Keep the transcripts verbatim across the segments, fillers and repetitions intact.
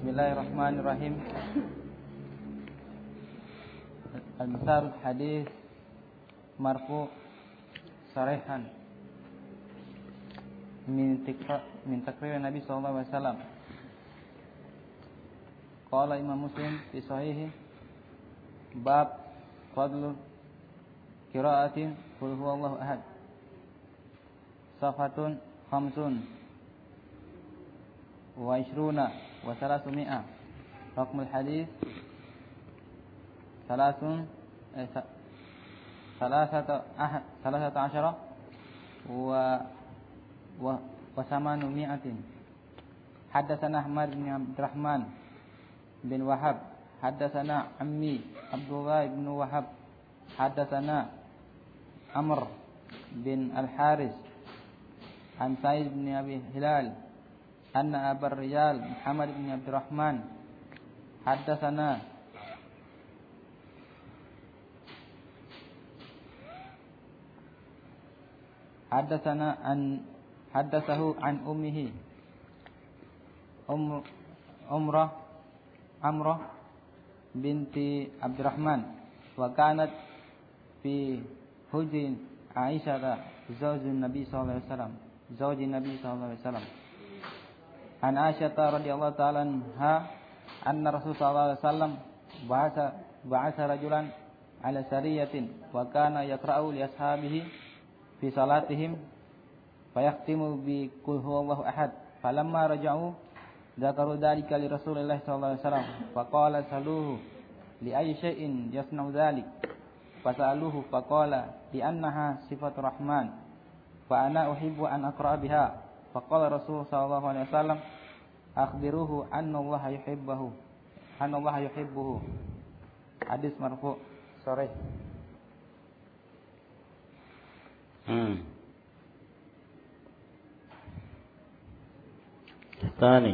Bismillahirrahmanirrahim. Al-misal hadis marfu sarihan min tikra min takrir Nabi sallallahu alaihi wasallam. Qala Imam Muslim fi sahihi bab fadlu qiraatin qul huwallahu ahad. Safatun khamsun wa ishruna wa salasumia. Raqmul hadis salasun eh, salasata ahad salasata asyara wa wa wa samanu mi'atin. Haddatsana Ahmad bin Abdurrahman bin Wahab, haddatsana Ammi Abdullah bin Wahab, haddatsana Amr bin Al-Haris an Sa'id bin Abi Hilal anna Abar Rijal Muhammad bin Abdurrahman haddatsana haddatsana an haddatsahu an ummihi um umrah Amrah binti Abdurrahman wa kanat fi hujrin Aisyah zaujun Nabi sallallahu alaihi wasallam zaujin Nabi sallallahu alaihi wasallam. An Aisyah radhiyallahu ta'ala anha anna Rasul sallallahu alaihi wasallam ba'atha ba'atha rajulan ala sariyatin wa kana yaqra'u li ashabihi fi salatihim fayahtimu bi qul huwallahu ahad. Falamma raja'u dzakaru dzalika li Rasulillah sallallahu alaihi wasallam faqala saluhu li ayyi shay'in yasna'u dzalik fasaluhu faqala li annaha sifatur rahman fa ana uhibbu an aqra'a biha. Faqala Rasul sallallahu alaihi wasallam akhbiruhu anna Allah yuhibbuhu anna Allah yuhibbuhu. Hadis marfu sahih. Hmm. Tsani.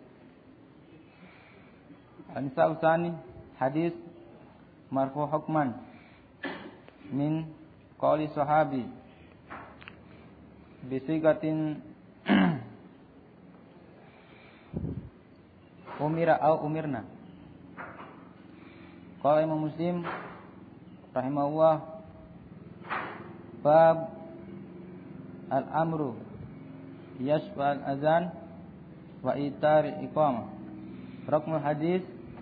Al-misal tsani hadis marfu hukman min qawli sahabi bisigatin umira au umirna. Qala Imam Muslim rahimahullah bab al-amru yashfa al-azan wa itar iqamah. Raqmul hadis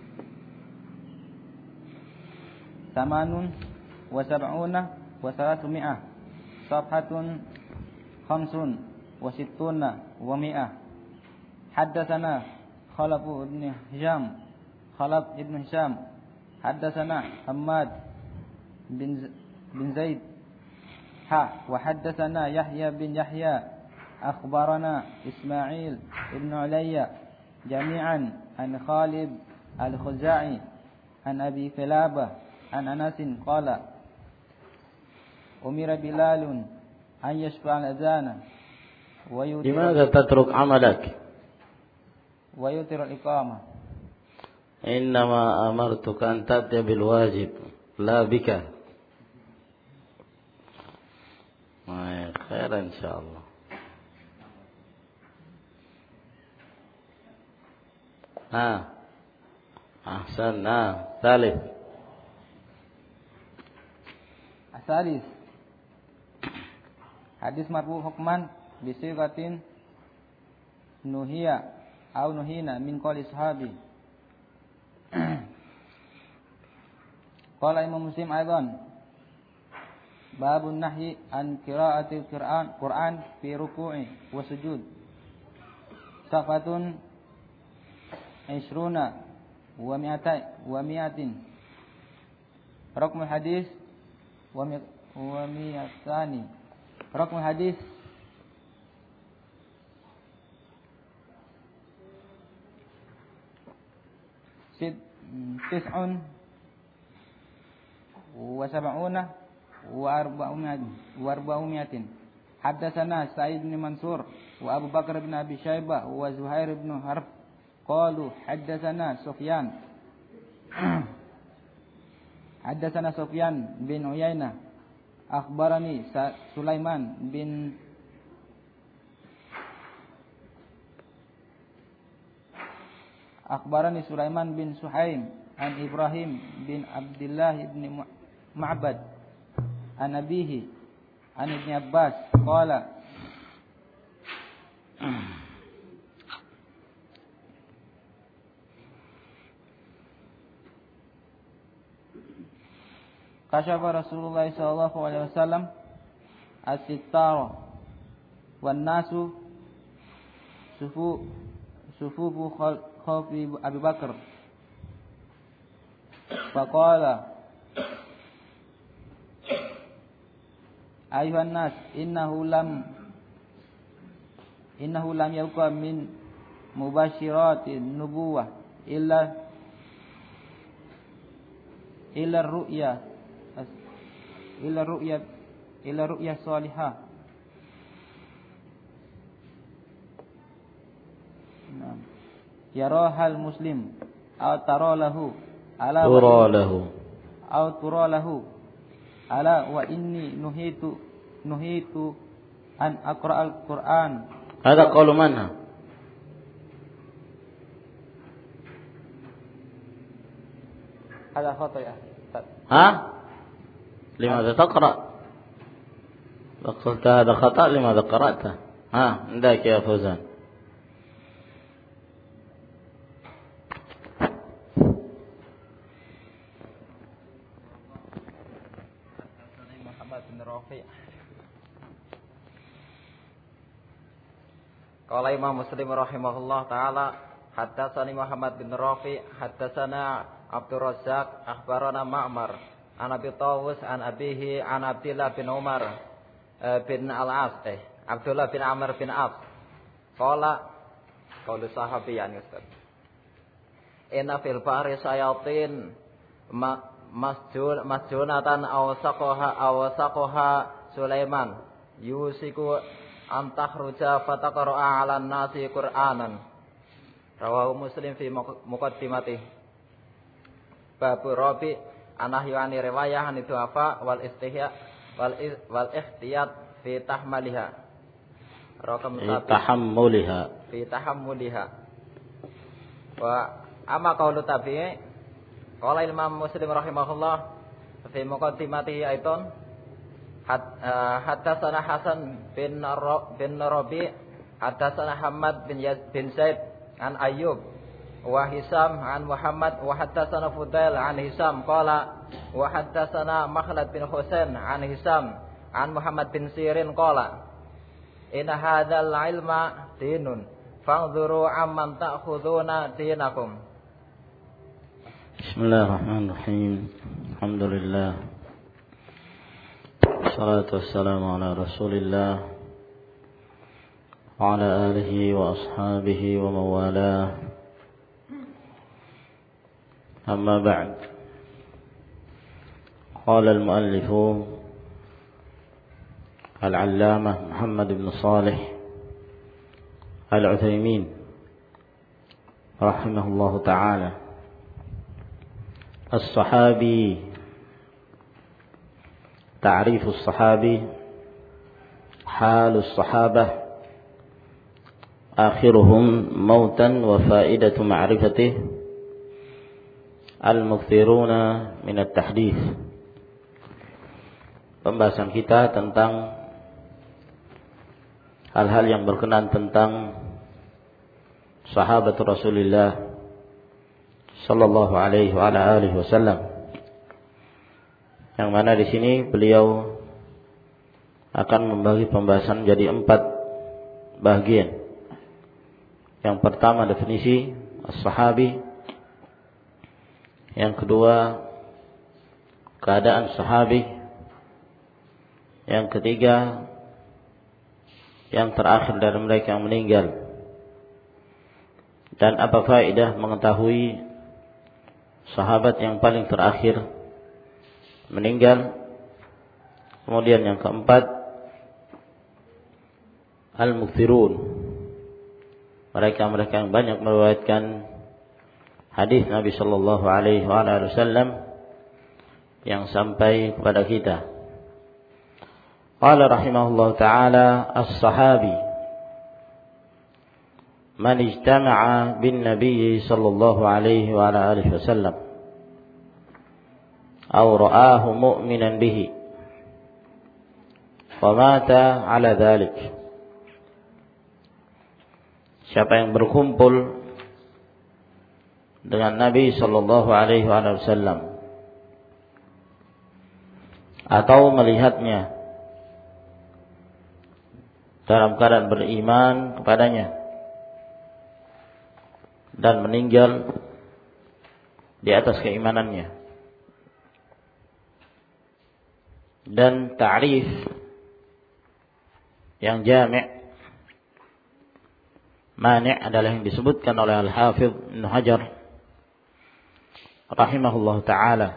samanun wa sab'una wa salasumia. Safhatun khamsun wa sittuna wa mi'ah. Haddatsana Khalaf ibn Hisham Khalaf ibn Hisham haddatsana Hammad bin bin Zaid ha wa haddatsana Yahya bin Yahya akhbarana Ismail ibn Ulayya jami'an an Khalid al-Khuzai an Abi Kilabah an Anas qala umira Bilalun an yashfa al-adhana wa yutir. Limadha tatruk amalak wa yutir al-iqamah? Innama amartuka an ta'ti bil wajib la bika. Ma khair insyaallah. Ha. Ahsan. Nah, salih. Asalis. Hadis marfu hukman bisigatin nuhiya au nuhina min qali sahabi. Qala Imam Muslim aidan babun nahyi an qiraatil Qur'an Qur'an fi ruku'i wa sujud. Safatun ishruna wa mi'atai wa mi'atin. Raqmul hadis wa wa mi'atani. Raqmul hadis sid tis'un wa sab'una wa arba'umiatin wa arba'umiatin. Haddatsana Sa'id bin Mansur wa Abu Bakar bin Abi Syaibah wa Zuhair bin Harb qalu haddatsana Sufyan haddatsana Sufyan bin Uyainah akhbarani Sulaiman bin akhbarani Sulaiman bin Suhaim an Ibrahim bin Abdullah bin Ma'bad an abihi an Ibn Abbas qala kashafa Rasulullah sallallahu alaihi wasallam as-sittara wan nasu sufu sufufu khalfi Abu Bakar faqala ayuhan nas innahu lam innahu lam yabqa min mubashiratin nubuwah illa illa ru'ya illa ru'ya illa ru'ya salihah. Naam. Yarahal muslim aw tara lahu ala tara lahu aw tara lahu ala wa inni nuhitu nuhitu an aqra'al Qur'an. Hada qaulu manha? Hada khata ya. Ha? لماذا تقرأ؟ قلت هذا خطأ لماذا قرأته؟ ها عندك يا فوزان. Muhammad bin Rafi. Qala Imam Muslim rahimahullah taala haddatsani Muhammad bin Rafi haddatsana Abdur Razzaq akhbarana Ma'mar an Abi Tawus an abihi an Abdullah bin Umar bin Al-As eh Abdullah bin Amr bin As qala qaulu sahabiyan Ustaz inna fil bahri sayatin masjun masjunatan aw saqaha aw saqaha Sulaiman yusiku an takhruja fataqra'a 'alan nasi Qur'anan rawahu Muslim fi muqaddimati bab rabi anahyu ani riwayah an du'afa wal istihya wal wal ihtiyat fi tahmaliha rakam fi tahammuliha fi tahammuliha wa amma qaulu tabi'i qala Imam Muslim rahimahullah fi muqaddimatihi aiton haddatsana Hasan bin bin Rabi haddatsana Hamad bin bin Zaid an Ayyub wa Hisam an Muhammad wa haddatsana Fudail an Hisam qala wa haddatsana Makhlad bin Husain an Hisam an Muhammad bin Sirin qala inna hadzal ilma dinun fanzuru amman ta'khuduna dinakum. Bismillahirrahmanirrahim. Alhamdulillah wassalatu wassalamu ala Rasulillah wa ala alihi wa ashabihi wa mawalah. أما بعد قال المؤلف العلامة محمد بن صالح العثيمين رحمه الله تعالى الصحابي تعريف الصحابي حال الصحابة آخرهم موتا وفائدة معرفته Al-Mukthiruna minat tahdits. Pembahasan kita tentang hal-hal yang berkenaan tentang sahabat Rasulullah sallallahu alaihi wa ala alihi wasallam. Yang mana di sini beliau akan membagi pembahasan menjadi empat bagian. Yang pertama definisi as-sahabi. Yang kedua keadaan sahabi. Yang ketiga yang terakhir dari mereka yang meninggal. Dan apa faedah mengetahui sahabat yang paling terakhir meninggal. Kemudian yang keempat al-mukthirun, mereka-mereka yang banyak meriwayatkan hadis Nabi sallallahu alaihi wasallam yang sampai kepada kita. Qala rahimahullah taala as-sahabi man ijtama'a bin Nabi sallallahu alaihi wa ala alihi wasallam aw ra'ahu mu'minan bihi wa mata ala dhalik. Siapa yang berkumpul dengan Nabi sallallahu alaihi wasallam atau melihatnya dalam keadaan beriman kepadanya dan meninggal di atas keimanannya. Dan ta'rif yang jami' mani' adalah yang disebutkan oleh Al-Hafidh Ibnu Hajar rahimahullah ta'ala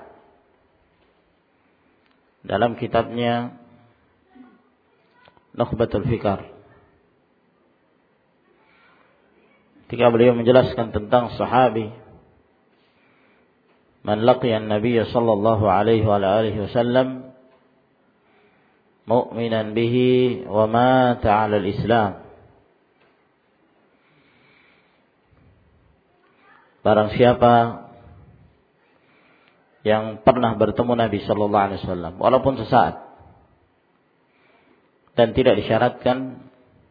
dalam kitabnya Nukhbatul Fikar, ketika beliau menjelaskan tentang sahabi man laqiya an-nabiy sallallahu alaihi wa alihi wasallam mu'minan bihi wa mata 'ala al-islam. Barang siapa yang pernah bertemu Nabi sallallahu alaihi wasallam walaupun sesaat dan tidak disyaratkan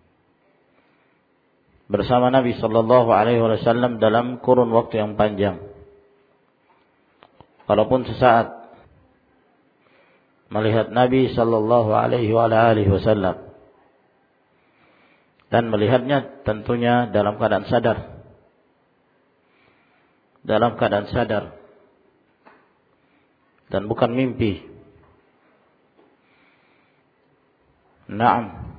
bersama Nabi sallallahu alaihi wasallam dalam kurun waktu yang panjang, walaupun sesaat melihat Nabi sallallahu alaihi wasallam dan melihatnya tentunya dalam keadaan sadar, dalam keadaan sadar dan bukan mimpi. Naam.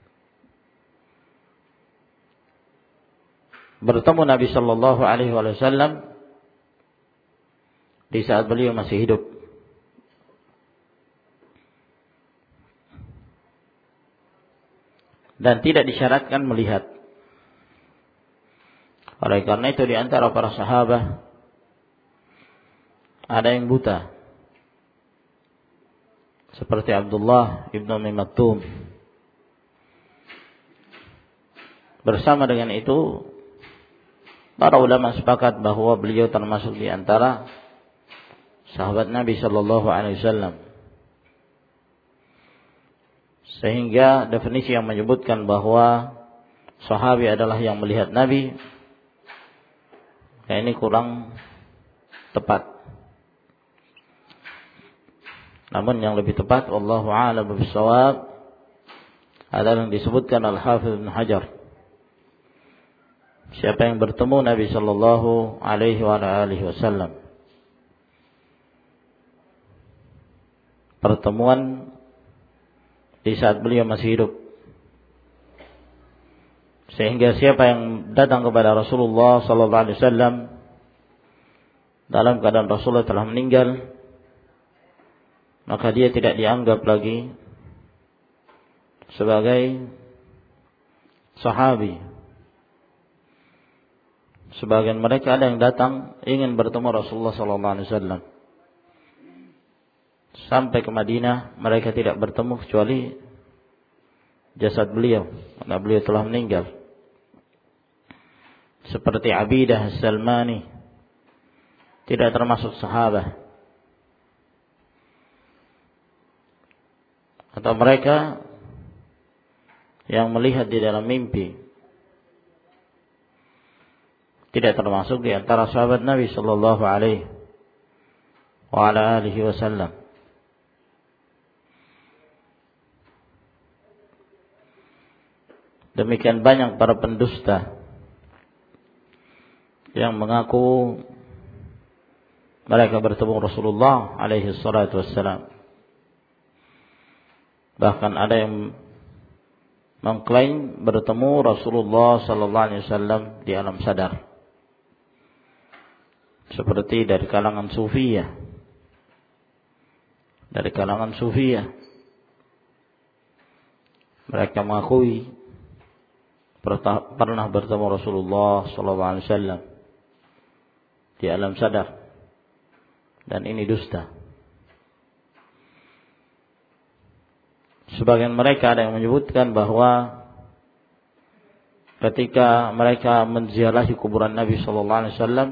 Bertemu Nabi sallallahu alaihi wasallam di saat beliau masih hidup. Dan tidak disyaratkan melihat. Oleh karena itu di antara para sahabat ada yang buta, seperti Abdullah ibn Ummi Maktum. Bersama dengan itu, para ulama sepakat bahwa beliau termasuk di antara sahabat Nabi sallallahu alaihi wasallam. Sehingga definisi yang menyebutkan bahwa sahabi adalah yang melihat Nabi, ya ini kurang tepat. Namun yang lebih tepat, wallahu a'lam bishawab, adalah yang disebutkan Al-Hafidh Ibnu Hajar. Siapa yang bertemu Nabi sallallahu alaihi wa alihi wasallam, pertemuan di saat beliau masih hidup, sehingga siapa yang datang kepada Rasulullah sallallahu alaihi wasallam dalam keadaan Rasulullah telah meninggal, maka dia tidak dianggap lagi sebagai sahabi. Sebagian mereka ada yang datang ingin bertemu Rasulullah sallallahu alaihi wasallam. Sampai ke Madinah mereka tidak bertemu kecuali jasad beliau, karena beliau telah meninggal. Seperti Abidah As-Salmani, tidak termasuk sahabat. Atau mereka yang melihat di dalam mimpi, tidak termasuk di antara sahabat Nabi sallallahu alaihi wa ala alihi wasallam. Demikian banyak para pendusta yang mengaku mereka bertemu Rasulullah alaihi salatu wassalam. Bahkan ada yang mengklaim bertemu Rasulullah sallallahu alaihi wasallam di alam sadar. Seperti dari kalangan Sufiyah. Dari kalangan Sufiyah. Mereka mengakui pernah bertemu Rasulullah sallallahu alaihi wasallam di alam sadar. Dan ini dusta. Sebagian mereka ada yang menyebutkan bahwa ketika mereka menziarahi kuburan Nabi sallallahu alaihi wasallam,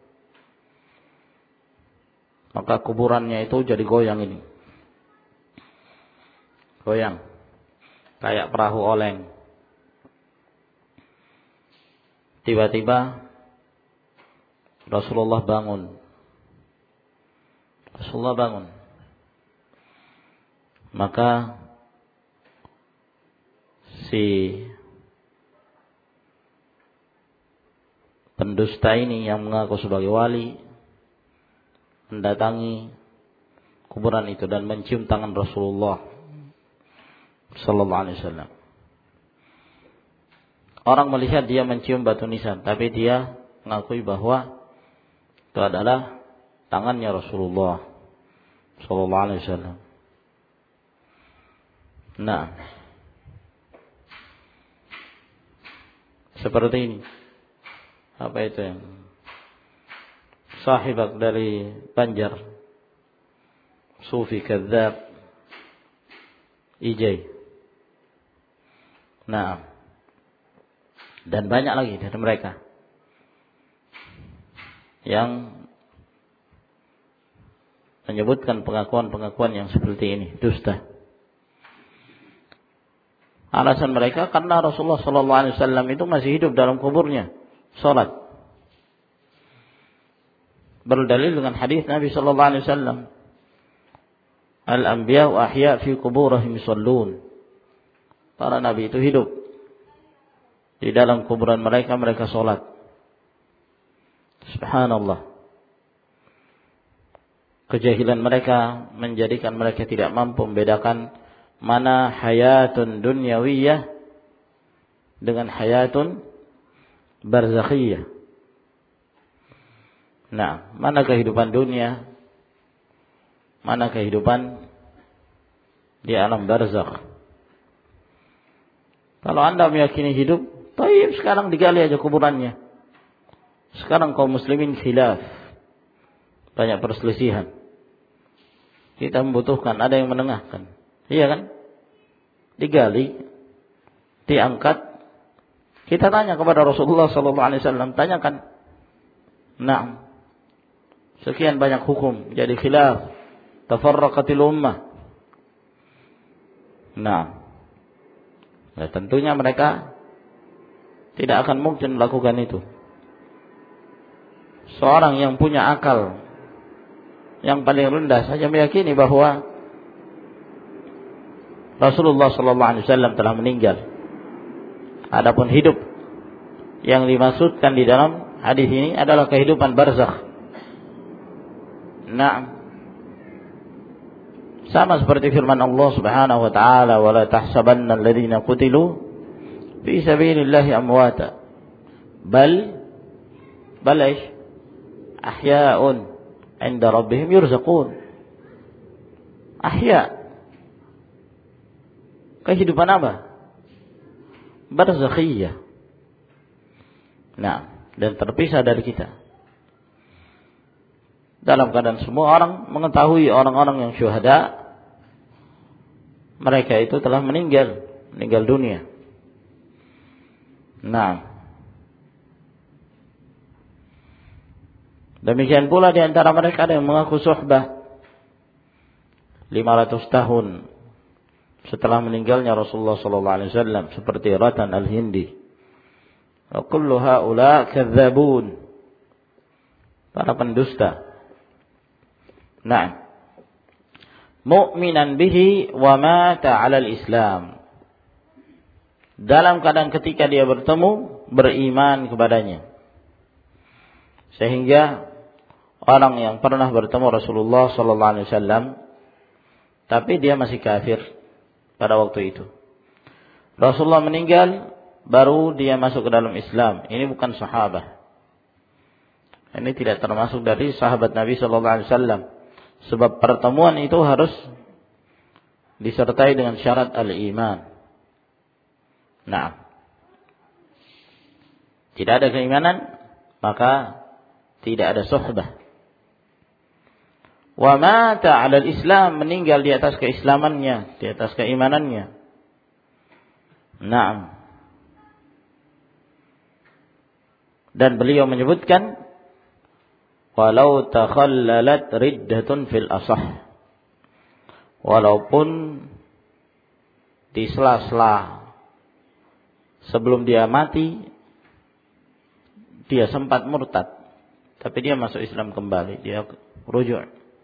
maka kuburannya itu jadi goyang ini. Goyang. Kayak perahu oleng. Tiba-tiba Rasulullah bangun. Rasulullah bangun. Maka si pendusta ini yang mengaku sebagai wali mendatangi kuburan itu dan mencium tangan Rasulullah sallallahu alaihi wasallam. Orang melihat dia mencium batu nisan, tapi dia mengakui bahwa itu adalah tangannya Rasulullah sallallahu alaihi wasallam. Nah, seperti ini. Apa itu yang sahibak dari Banjar, Sufi Kadzab, Ijai. Nah, dan banyak lagi dari mereka yang menyebutkan pengakuan-pengakuan yang seperti ini, dusta. Alasan mereka karena Rasulullah sallallahu alaihi wasallam itu masih hidup dalam kuburnya, salat. Berdalil dengan hadis Nabi sallallahu alaihi wasallam, al-anbiya wa ahya fi quburihim yusallun. Para nabi itu hidup di dalam kuburan mereka, mereka salat. Subhanallah. Kejahilan mereka menjadikan mereka tidak mampu membedakan mana hayatun dunyawiyah dengan hayatun barzakhiyah. Nah, mana kehidupan dunia, mana kehidupan di alam barzakh. Kalau Anda meyakini hidup, baik, sekarang digali aja kuburannya. Sekarang kaum muslimin khilaf, banyak perselisihan. Kita membutuhkan ada yang menengahkan. Iya kan? Digali, diangkat. Kita tanya kepada Rasulullah sallallahu alaihi wasallam, tanyakan. Nah, sekian banyak hukum jadi khilaf, tafarraqatil ummah. Nah, ya tentunya mereka tidak akan mungkin melakukan itu. Seorang yang punya akal yang paling rendah saja meyakini bahwa Rasulullah sallallahu alaihi wasallam telah meninggal. Adapun hidup yang dimaksudkan di dalam hadis ini adalah kehidupan barzakh. Nah, sama seperti firman Allah Subhanahu wa taala, "Wa la tahsabanna alladziina qutilu fi sabilillahi amwata, bal bal ish ahya'un 'inda rabbihim yurzaqun." Ahya. Kehidupan apa? Barzakhiyah. Nah, dan terpisah dari kita. Dalam keadaan semua orang mengetahui orang-orang yang syuhada, mereka itu telah meninggal, meninggal dunia. Nah, demikian pula di antara mereka ada yang mengaku suhbah lima ratus tahun setelah meninggalnya Rasulullah sallallahu alaihi wasallam, seperti Ratan al-Hindi. Wa kullu haula kadzabun. Para pendusta. Nah, mu'minan bihi wa mata 'alal Islam. Dalam keadaan ketika dia bertemu, beriman kepadanya. Sehingga orang yang pernah bertemu Rasulullah sallallahu alaihi wasallam tapi dia masih kafir pada waktu itu. Rasulullah meninggal, baru dia masuk ke dalam Islam. Ini bukan sahabat. Ini tidak termasuk dari sahabat Nabi sallallahu alaihi wasallam. Sebab pertemuan itu harus disertai dengan syarat al-iman. Nah, tidak ada keimanan, maka tidak ada suhbah. Wa mata 'alal Islam, meninggal di atas keislamannya, di atas keimanannya. Naam. Dan beliau menyebutkan walau takhallalat riddatun fil asah, walaupun di sela-sela sebelum dia mati dia sempat murtad, tapi dia masuk Islam kembali, dia rujuk.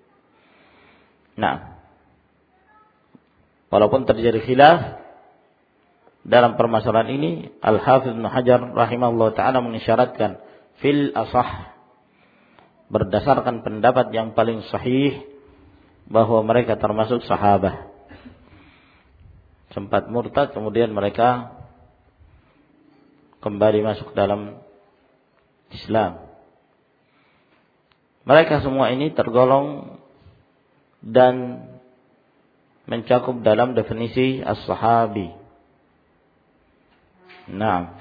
Nah, walaupun terjadi khilaf dalam permasalahan ini, Al-Hafidz Ibnu Hajar rahimahullah ta'ala mengisyaratkan fil asah, berdasarkan pendapat yang paling sahih, bahwa mereka termasuk sahabat. Sempat murtad, kemudian mereka kembali masuk dalam Islam. Mereka semua ini tergolong dan mencakup dalam definisi as-sahabi. Nah,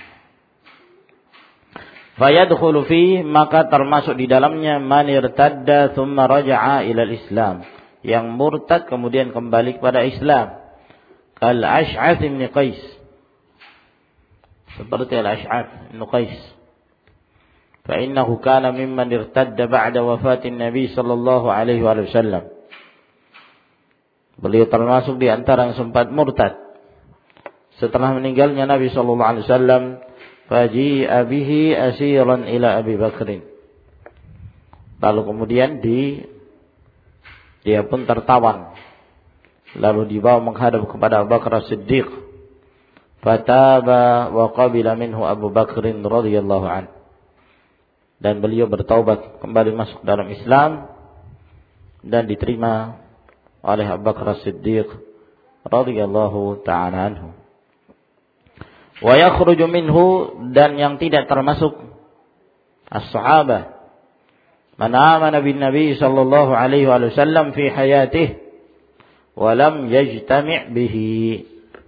fayadkhulu fi, maka termasuk di dalamnya man irtadda thumma raja'a ila al-Islam, yang murtad kemudian kembali kepada Islam. Kal Ash'ath bin Qais, seperti Al-Ash'ath bin Qais. Fa innahu kana mimman irtadda ba'da wafatin Nabi sallallahu alaihi wasallam. Beliau termasuk di antara yang sempat murtad setelah meninggalnya Nabi sallallahu alaihi wasallam. Faji'a bihi asiran ila Abi Bakrin. Lalu kemudian di dia pun tertawan, lalu dibawa menghadap kepada Abu Bakar As-Siddiq. Fataba wa qabila minhu Abu Bakrin radhiyallahu anhu. Dan beliau bertaubat, kembali masuk dalam Islam, dan diterima oleh Abu Bakar As-Siddiq radhiyallahu ta'ala anhu. Wa yakhruju minhu, dan yang tidak termasuk as-sahabah, man amana bin Nabi sallallahu alaihi wasallam fi hayatihi wa lam yajtami' bihi,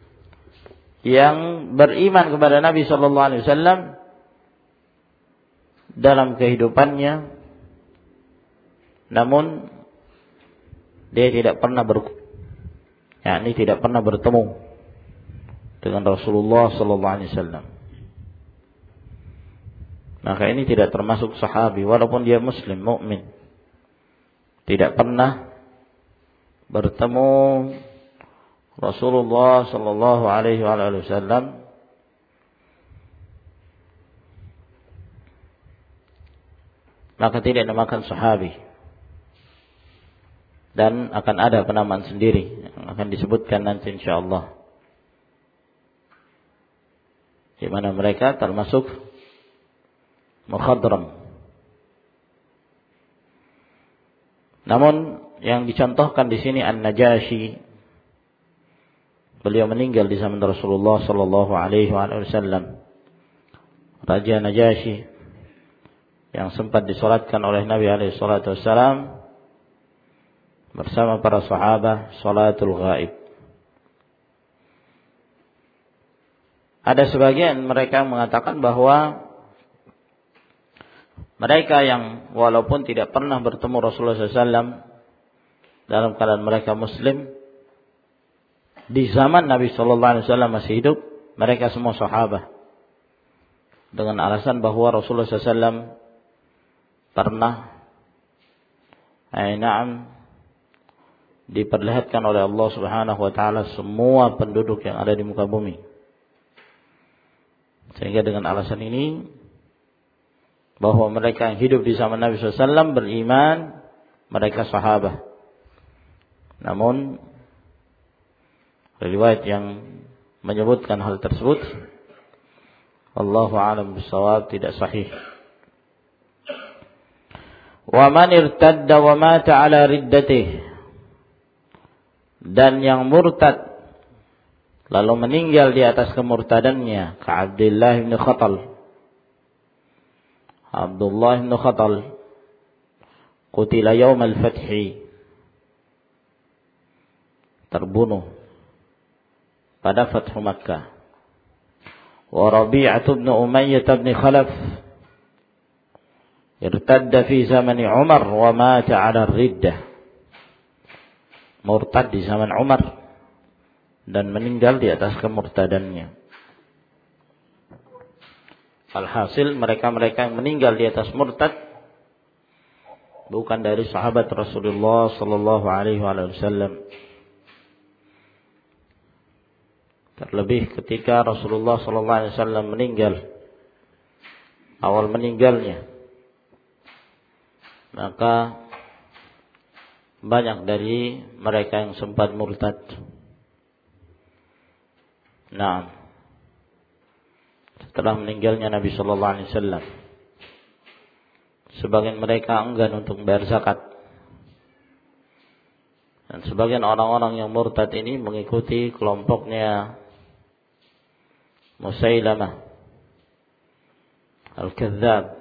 yang beriman kepada Nabi sallallahu alaihi wasallam dalam kehidupannya, namun dia tidak pernah ber, yakni tidak pernah bertemu dengan Rasulullah sallallahu alaihi wasallam. Maka ini tidak termasuk sahabi, walaupun dia muslim, mukmin. Tidak pernah bertemu Rasulullah sallallahu alaihi wasallam, maka tidak dinamakan sahabi. Dan akan ada penamaan sendiri yang akan disebutkan nanti insyaallah, di mana mereka termasuk mukhadram. Namun yang dicontohkan di sini An-Najasyi, beliau meninggal di zaman Rasulullah sallallahu alaihi wasallam. Raja Najasyi yang sempat disolatkan oleh Nabi alaihi salatu wasallam bersama para sahabat salatul ghaib. Ada sebagian mereka mengatakan bahwa mereka yang walaupun tidak pernah bertemu Rasulullah sallallahu alaihi wasallam dalam keadaan mereka muslim, di zaman Nabi sallallahu alaihi wasallam masih hidup, mereka semua sahabat, dengan alasan bahwa Rasulullah sallallahu alaihi wasallam pernah aina'am diperlihatkan oleh Allah Subhanahu wa taala semua penduduk yang ada di muka bumi. Sehingga dengan alasan ini, bahwa mereka yang hidup di zaman Nabi sallallahu alaihi wasallam beriman, mereka sahabat. Namun riwayat yang menyebutkan hal tersebut, wallahu a'lam bissawab, tidak sahih. Wa man irtadda wa mata ala riddatihi, dan yang murtad lalu meninggal di atas kemurtadannya, ka Abdullah bin Khatal. Abdullah bin Khatal qutila yaum al-fathi, terbunuh pada Fathu Makkah. Wa Rabi'ah bin Umayyah bin Khalaf irtadda fi zaman Umar wa mata 'ala ar-riddah, murtad di zaman Umar dan meninggal di atas kemurtadannya. Alhasil mereka-mereka yang meninggal di atas murtad bukan dari sahabat Rasulullah sallallahu alaihi wasallam. Terlebih ketika Rasulullah sallallahu alaihi wasallam meninggal, awal meninggalnya, maka banyak dari mereka yang sempat murtad. Nah, setelah meninggalnya Nabi sallallahu alaihi wasallam, sebagian mereka enggan untuk membayar zakat. Dan sebagian orang-orang yang murtad ini mengikuti kelompoknya Musailamah Al-Kadzdzab,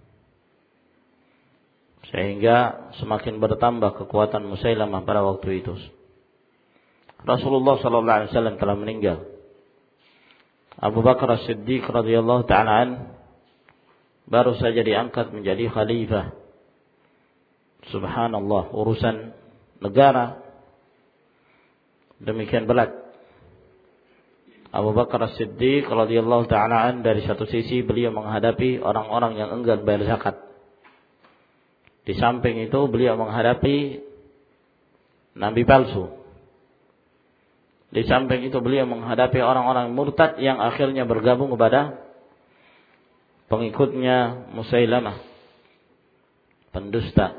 sehingga semakin bertambah kekuatan Musailamah pada waktu itu. Rasulullah sallallahu alaihi wasallam telah meninggal. Abu Bakar As-Siddiq radhiyallahu ta'ala an baru saja diangkat menjadi khalifah. Subhanallah, urusan negara demikian berat. Abu Bakar As-Siddiq radhiyallahu ta'ala an, dari satu sisi beliau menghadapi orang-orang yang enggan bayar zakat. Di samping itu beliau menghadapi nabi palsu. Di samping itu beliau menghadapi orang-orang murtad yang akhirnya bergabung kepada pengikutnya Musailamah, pendusta.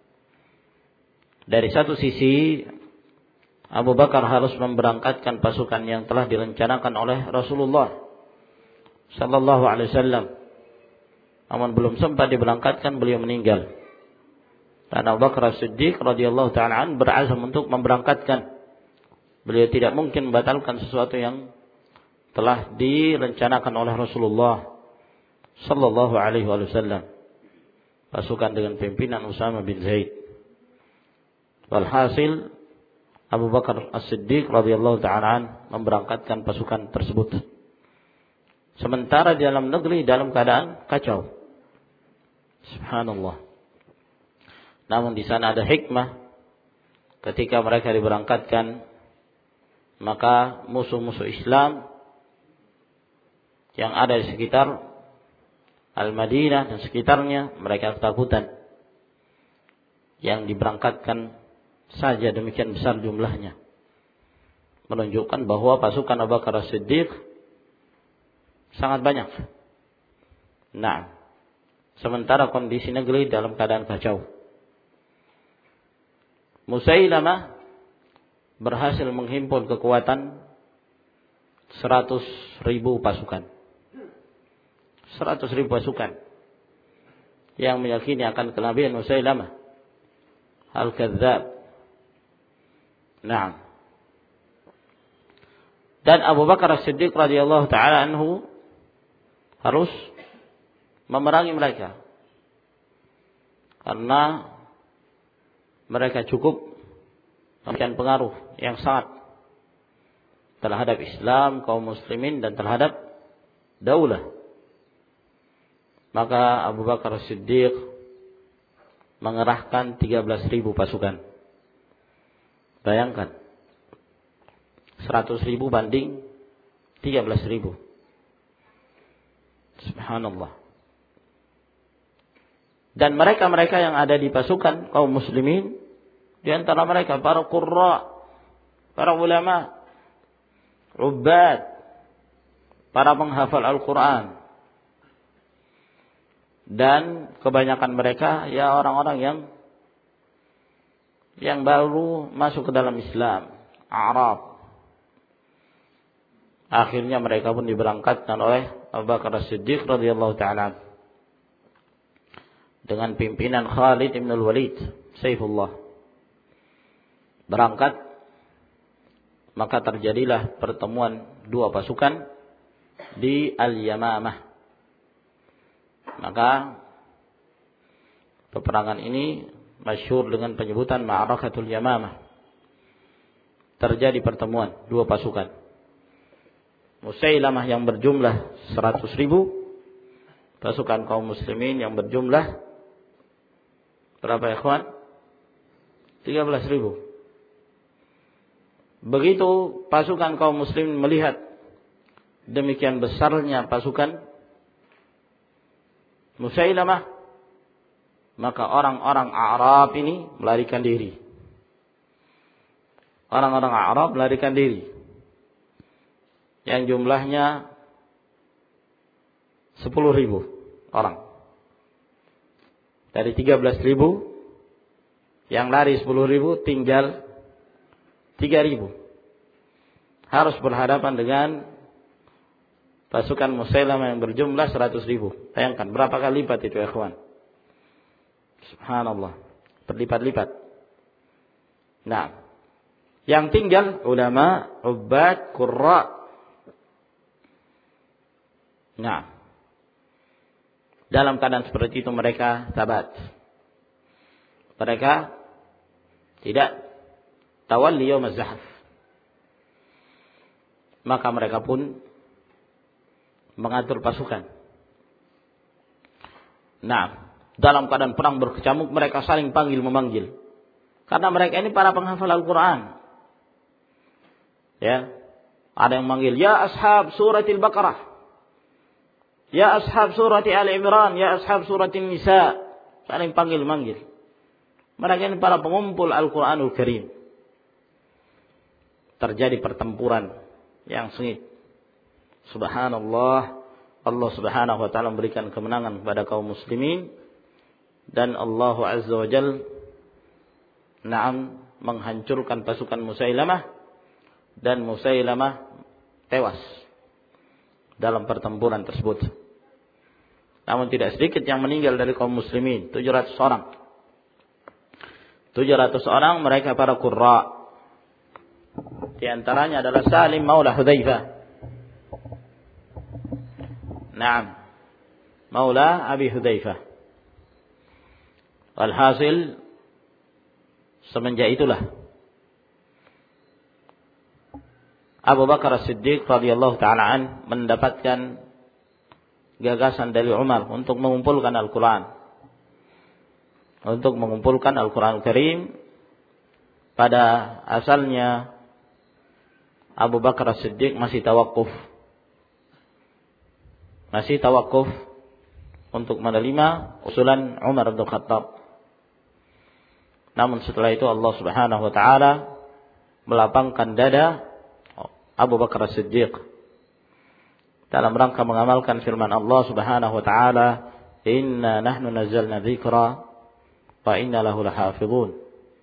Dari satu sisi Abu Bakar harus memberangkatkan pasukan yang telah direncanakan oleh Rasulullah sallallahu alaihi wasallam. Namun belum sempat diberangkatkan, beliau meninggal. Dan Abu Bakar As-Siddiq radhiyallahu ta'ala an berazam untuk memberangkatkan. Beliau tidak mungkin membatalkan sesuatu yang telah direncanakan oleh Rasulullah sallallahu alaihi wasallam. Pasukan dengan pimpinan Usama bin Zaid. Walhasil Abu Bakar As-Siddiq radhiyallahu ta'ala an memberangkatkan pasukan tersebut. Sementara di dalam negeri dalam keadaan kacau. Subhanallah. Namun di sana ada hikmah. Ketika mereka diberangkatkan, maka musuh-musuh Islam yang ada di sekitar Al-Madinah dan sekitarnya, mereka ketakutan. Yang diberangkatkan saja demikian besar jumlahnya, menunjukkan bahwa pasukan Abu Bakar As-Siddiq sangat banyak. Nah, sementara kondisi negeri dalam keadaan kacau. Musailamah berhasil menghimpun kekuatan seratus ribu pasukan. Seratus ribu pasukan yang meyakini akan kenabian Musailamah Al-Kadzdzab. Nah, dan Abu Bakar As-Siddiq radhiyallahu ta'ala anhu harus memerangi mereka karena mereka cukup memberikan pengaruh yang sangat terhadap Islam, kaum muslimin, dan terhadap daulah. Maka Abu Bakar As-Siddiq mengerahkan tiga belas ribu pasukan. Bayangkan, seratus ribu banding tiga belas ribu. Subhanallah. Dan mereka-mereka yang ada di pasukan kaum muslimin, di antara mereka para qurra, para ulama, ubbad, para penghafal Al-Quran. Dan kebanyakan mereka ya orang-orang yang yang baru masuk ke dalam Islam, Arab. Akhirnya mereka pun diberangkatkan oleh Abu Bakar As-Siddiq radhiyallahu ta'ala dengan pimpinan Khalid ibn al-Walid, Saifullah. Berangkat, maka terjadilah pertemuan dua pasukan di Al-Yamamah. Maka peperangan ini masyhur dengan penyebutan Ma'rakatul Yamamah. Terjadi pertemuan dua pasukan. Musailamah yang berjumlah seratus ribu, pasukan kaum muslimin yang berjumlah berapa ya kawan? tiga belas ribu. Begitu pasukan kaum muslimin melihat demikian besarnya pasukan Musailamah, maka orang-orang Arab ini melarikan diri. Orang-orang Arab melarikan diri. Yang jumlahnya sepuluh ribu orang. Dari tiga belas ribu, yang lari sepuluh ribu, tinggal tiga ribu. Harus berhadapan dengan pasukan Musailamah yang berjumlah seratus ribu. Bayangkan berapa kali lipat itu, ya ikhwan. Subhanallah. Berlipat-lipat. Nah, yang tinggal ulama, ubbad, qurra. Nah, dalam keadaan seperti itu mereka sabat. Mereka tidak tawalli yaum az-zahf. Maka mereka pun mengatur pasukan. Nah, dalam keadaan perang berkecamuk, mereka saling panggil memanggil. Karena mereka ini para penghafal Al-Quran. Ya, ada yang manggil, ya ashab suratil Baqarah, ya ashab surati Ali Imran, ya ashab suratil Nisa. Saling panggil manggil. Mereka ini para pengumpul Al-Quranul Karim. Terjadi pertempuran yang sengit. Subhanallah, Allah Subhanahu wa taala memberikan kemenangan kepada kaum muslimin, dan Allah Azza wa Jalla na'am menghancurkan pasukan Musailamah, dan Musailamah tewas dalam pertempuran tersebut. Namun tidak sedikit yang meninggal dari kaum muslimin, tujuh ratus orang. tujuh ratus orang mereka para qurra. Di antaranya adalah Salim maula Hudzaifah. Naam, maula Abi Hudzaifah. Alhasil, semenjak itulah Abu Bakar As-Siddiq radhiyallahu ta'ala an mendapatkan gagasan dari Umar untuk mengumpulkan Al-Quran. Untuk mengumpulkan Al-Quran Karim. Pada asalnya Abu Bakar As-Siddiq masih tawakuf. Masih tawakuf untuk menerima usulan Umar bin Khattab. Namun setelah itu Allah Subhanahu wa taala melapangkan dada Abu Bakar As-Siddiq dalam rangka mengamalkan firman Allah Subhanahu wa taala, "Inna nahnu nazzalna dzikra wa inna lahu lahafizun."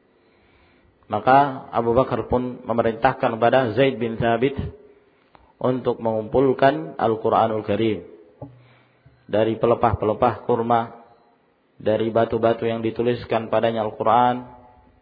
Maka Abu Bakar pun memerintahkan kepada Zaid bin Thabit untuk mengumpulkan Al-Qur'anul Karim dari pelepah-pelepah kurma, dari batu-batu yang dituliskan padanya Al-Quran,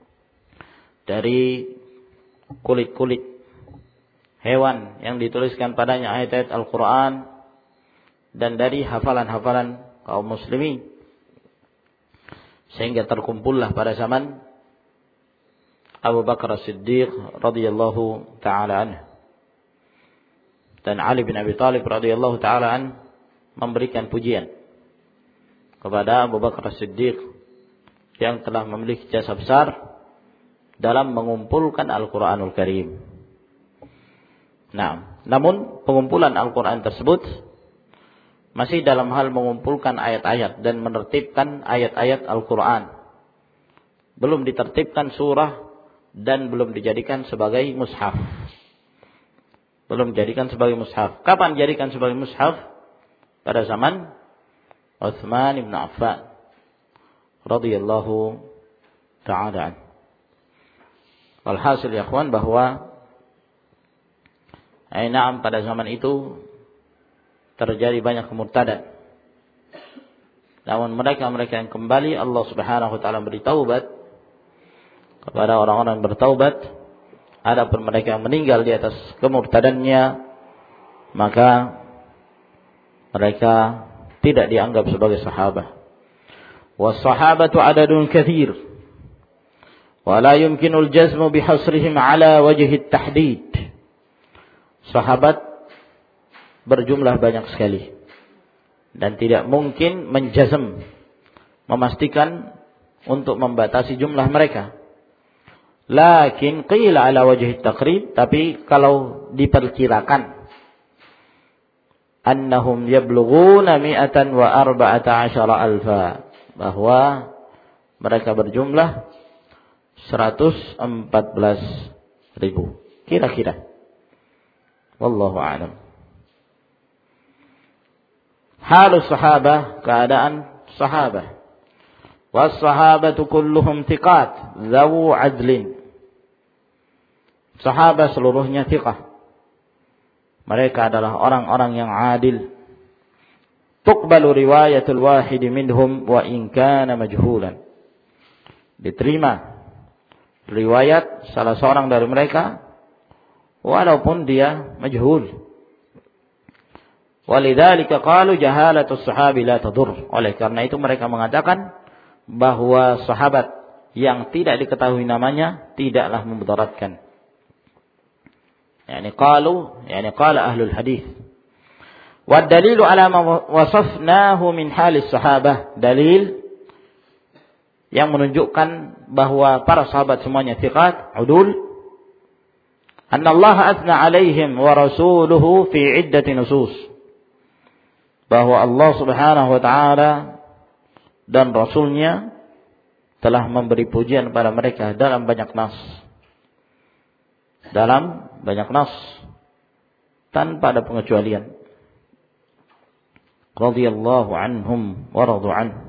dari kulit-kulit hewan yang dituliskan padanya ayat-ayat Al-Quran, dan dari hafalan-hafalan kaum muslimin. Sehingga terkumpullah pada zaman Abu Bakar As-Siddiq radhiyallahu ta'ala anhu. Dan Ali bin Abi Thalib radhiyallahu ta'ala anhu memberikan pujian kepada Abu Bakar As-Siddiq yang telah memiliki jasa besar dalam mengumpulkan Al-Quranul Karim. Nah, namun pengumpulan Al-Quran tersebut masih dalam hal mengumpulkan ayat-ayat dan menertibkan ayat-ayat Al-Quran. Belum ditertibkan surah dan belum dijadikan sebagai mushaf. Belum dijadikan sebagai mushaf. Kapan dijadikan sebagai mushaf? Pada zaman Utsman bin Affan radhiyallahu ta'ala anhu. Walhasil ya ikhwan bahwa ai na'am pada zaman itu terjadi banyak kemurtadan. Namun mereka-mereka yang kembali, Allah Subhanahu wa taala beri taubat kepada orang-orang yang bertaubat. Adapun mereka yang meninggal di atas kemurtadannya, maka mereka tidak dianggap sebagai sahabat. Was-sahabatu adadun katsir wa la yumkinul jazmu bihasrihim ala wajhi at-tahdid. Sahabat berjumlah banyak sekali dan tidak mungkin menjazm, memastikan untuk membatasi jumlah mereka. Lakin qila ala wajhi at-taqrib, tapi kalau diperkirakan, annahum yablughuna mi'atan wa arba'ata asyara alfa, bahwa mereka berjumlah seratus empat belas ribu kira-kira. Wallahu a'lam. Halus sahabah, keadaan sahabah. Was sahabatu kulluhum thiqat dzawu adlin. Sahabat seluruhnya thiqah. Mereka adalah orang-orang yang adil. Tuqbalu riwayatul wahid minhum wa in kana majhulan. Diterima riwayat salah seorang dari mereka walaupun dia majhul. Walidzalika qalu jahalatus sahabi la tadur. Oleh karena itu mereka mengatakan bahwa sahabat yang tidak diketahui namanya tidaklah memudaratkan. Yani qalu, yani qala ahlul hadis. Wa dalilu ala ma wasafnahu min halis sahabah, dalil yang menunjukkan bahwa para sahabat semuanya thiqat, udul. Anna Allah athna alaihim wa rasuluhu fi iddati nusus. Bahwa Allah Subhanahu wa taala dan rasulnya telah memberi pujian pada mereka dalam banyak nas. Dalam banyak nas tanpa ada pengecualian. Radhiyallahu anhum wa radu anhu.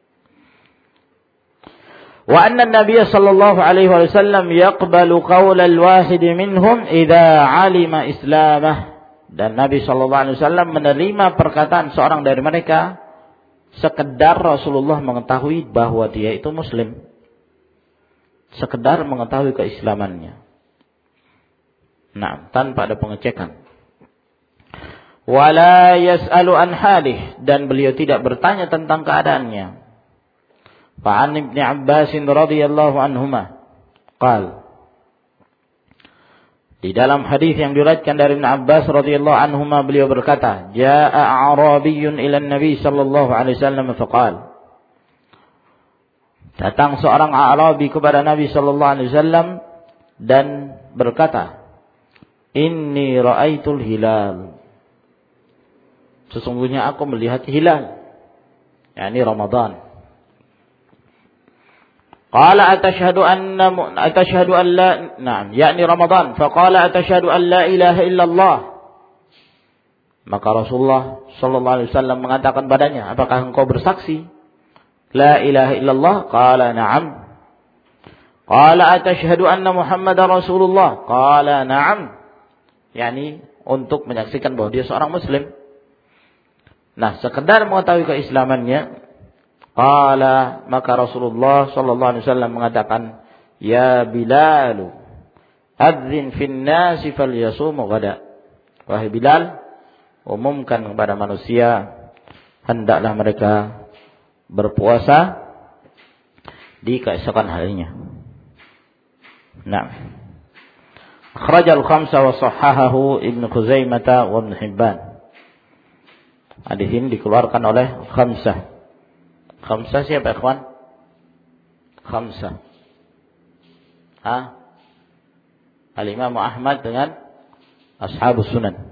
Wa anna an-nabiy sallallahu alaihi wasallam yaqbalu qaula al-wahid minhum idza 'alima islamah. Dan Nabi sallallahu alaihi wasallam menerima perkataan seorang dari mereka sekedar Rasulullah mengetahui bahwa dia itu muslim. Sekedar mengetahui keislamannya. Nah, tanpa ada pengecekan. Wala yas'alu an halih, dan beliau tidak bertanya tentang keadaannya. Fa'an Ibn Abbas radhiyallahu anhuma qal, di dalam hadis yang diriwayatkan dari Ibn Abbas radhiyallahu anhuma beliau berkata, jaa'a a'rabiyyun ila an-nabi sallallahu alaihi wasallam faqal, datang seorang A'rabi kepada Nabi sallallahu alaihi wasallam dan berkata, inni ra'aitul hilal, sesungguhnya aku melihat hilal, yakni Ramadan. Qala atashhadu anna atashhadu an la na'am yakni Ramadan, faqala atashhadu an la ilaha illallah. Maka Rasulullah sallallahu alaihi wasallam mengatakan padanya, apakah engkau bersaksi la ilaha illallah? Qala na'am. Qala atashhadu anna Muhammadar Rasulullah? Qala na'am. Yani untuk menyaksikan bahwa dia seorang muslim. Nah, sekedar mengetahui keislamannya, qala, maka Rasulullah sallallahu alaihi wasallam mengatakan, ya Bilal, adzin fin nasi falyasumu ghada. Wahai Bilal, umumkan kepada manusia hendaklah mereka berpuasa di keesokan harinya. Nah, akhrajal khamsa wa sahhahahu Ibnu Khuzaimah wa Ibnu Hibban. Hadis ini dikeluarkan oleh khamsah. Khamsah siapa ikhwan? Khamsah. Ha? Al-Imam Ahmad dengan Ashabus Sunan.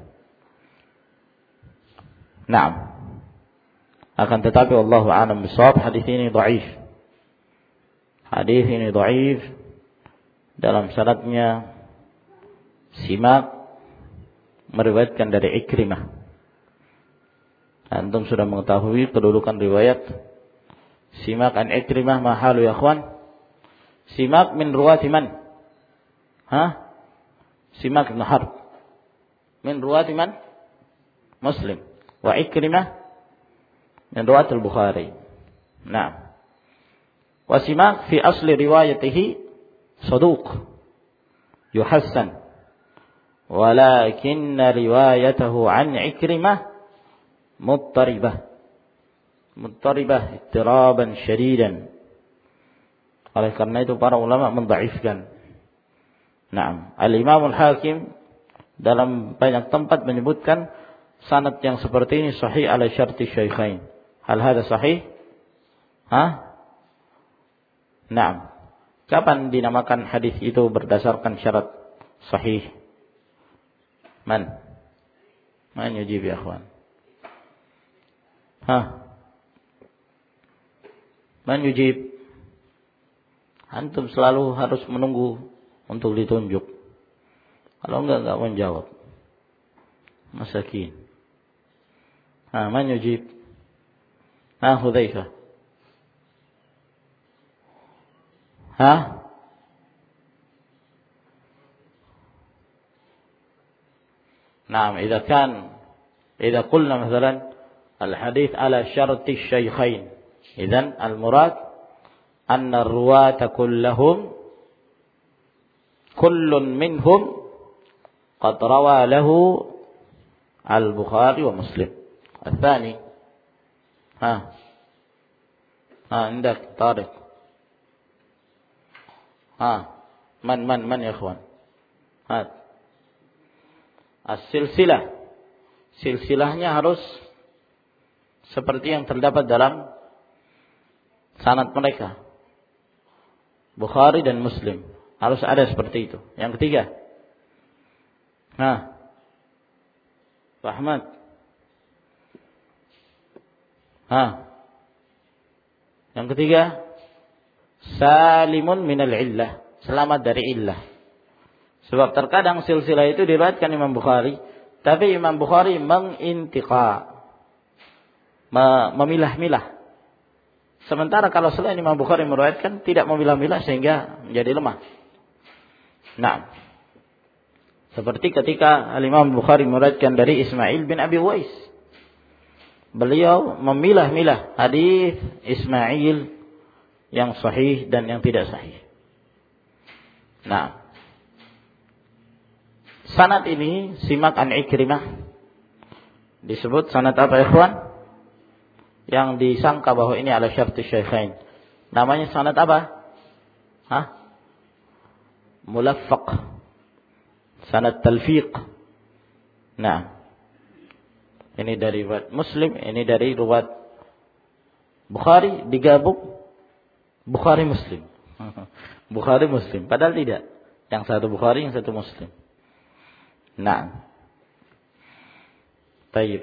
Naam. Akan tetapi wallahu a'lam bishawab, hadis ini dhaif. Hadis ini dhaif. Dalam sanadnya Simak meriwayatkan dari Ikrimah. Antum sudah mengetahui kedudukan riwayat Simak an Ikrimah mahalu ya akhwan. Simak min ruwati man? Ha? Simak bin Harb min ruwati man? Muslim. Wa Ikrimah min ruwati al-Bukhari. Nah. Wa Simak fi asli riwayatihi saduq yuhassan. Walakin riwayatahu an Ikrimah muttaribah. Muttaribah ittiraban syadidan. Oleh karena itu para ulama mendhaifkan. Naam, Al-Imam Al-Hakim dalam banyak tempat menyebutkan sanad yang seperti ini sahih ala syarti syaikhain. Hal hada sahih? Hah? Naam. Kapan dinamakan hadis itu berdasarkan syarat sahih? Man? Man yujib ya akhwan? Hah? Man yujib? Antum selalu harus menunggu untuk ditunjuk. Kalau enggak, enggak menjawab. Masakin. Ha, man yujib? Ha, Hudzaifah. Ha? نعم إذا كان إذا قلنا مثلا الحديث على شرط الشيخين إذن المراد أن الرواة كلهم كل منهم قد روى له البخاري ومسلم. الثاني ها ها عندك طارق. ها من من من يا إخوان؟ ها as-silsilah. Silsilahnya harus seperti yang terdapat dalam sanad mereka. Bukhari dan Muslim. Harus ada seperti itu. Yang ketiga. Nah. Rahmat. Nah. Yang ketiga. Salimun minal illah. Selamat dari illah. Sebab terkadang silsilah itu diriwayatkan Imam Bukhari, tapi Imam Bukhari mengintiqa, memilah-milah. Sementara kalau selain Imam Bukhari meriwayatkan tidak memilah-milah sehingga menjadi lemah. Nah, seperti ketika Imam Bukhari meriwayatkan dari Ismail bin Abi Uwais, beliau memilah-milah hadis Ismail yang sahih dan yang tidak sahih. Nah, sanad ini simak an Ikrimah. Disebut sanad apa ya ikhwan? Yang disangka bahwa ini ala syarti syaikhain. Namanya sanad apa? Hah? Mulaffaq. Sanad talfiq. Nah. Ini dari riwayat Muslim, ini dari riwayat Bukhari digabung Bukhari Muslim. Bukhari Muslim, padahal tidak. Yang satu Bukhari, yang satu Muslim. Nah, baik.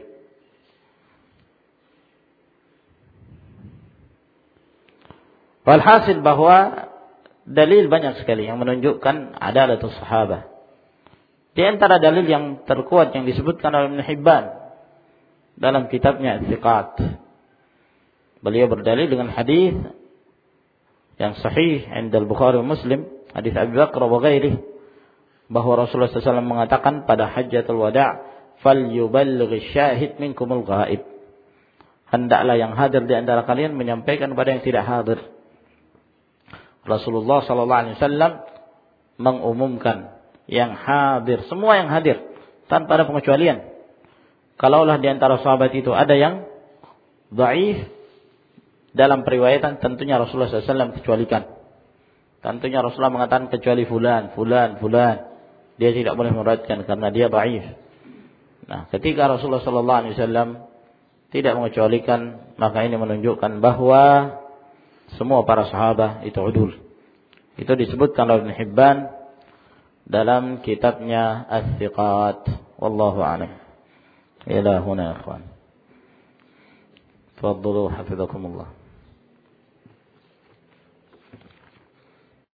Walhasil bahwa dalil banyak sekali yang menunjukkan adalatus sahabah. Di antara dalil yang terkuat yang disebutkan oleh Ibnu Hibban dalam kitabnya Ats-Tsiqat. Beliau berdalil dengan hadis yang sahih indal Bukhari wa Muslim, hadis Abu Bakar wa ghairihi, bahwa Rasulullah shallallahu alaihi wasallam mengatakan pada Hajjatul Wada', falyuballigh syahid minkumul ghaib. Hendaklah yang hadir di antara kalian menyampaikan kepada yang tidak hadir. Rasulullah sallallahu alaihi wasallam mengumumkan yang hadir, semua yang hadir tanpa ada pengecualian. Kalaulah di antara sahabat itu ada yang dhaif dalam periwayatan, tentunya Rasulullah sallallahu alaihi wasallam kecualikan. Tentunya Rasulullah mengatakan kecuali fulan, fulan, fulan. Dia tidak boleh meriwayatkan karena dia dhaif. Nah, ketika Rasulullah sallallahu alaihi wasallam tidak mengecualikan, maka ini menunjukkan bahwa semua para sahabat itu udul. Itu disebutkan oleh Ibnu Hibban dalam kitabnya Ats-Tsiqat. Wallahu a'lam. Ila huna ikhwan. Tafadhalu hafizakumullah.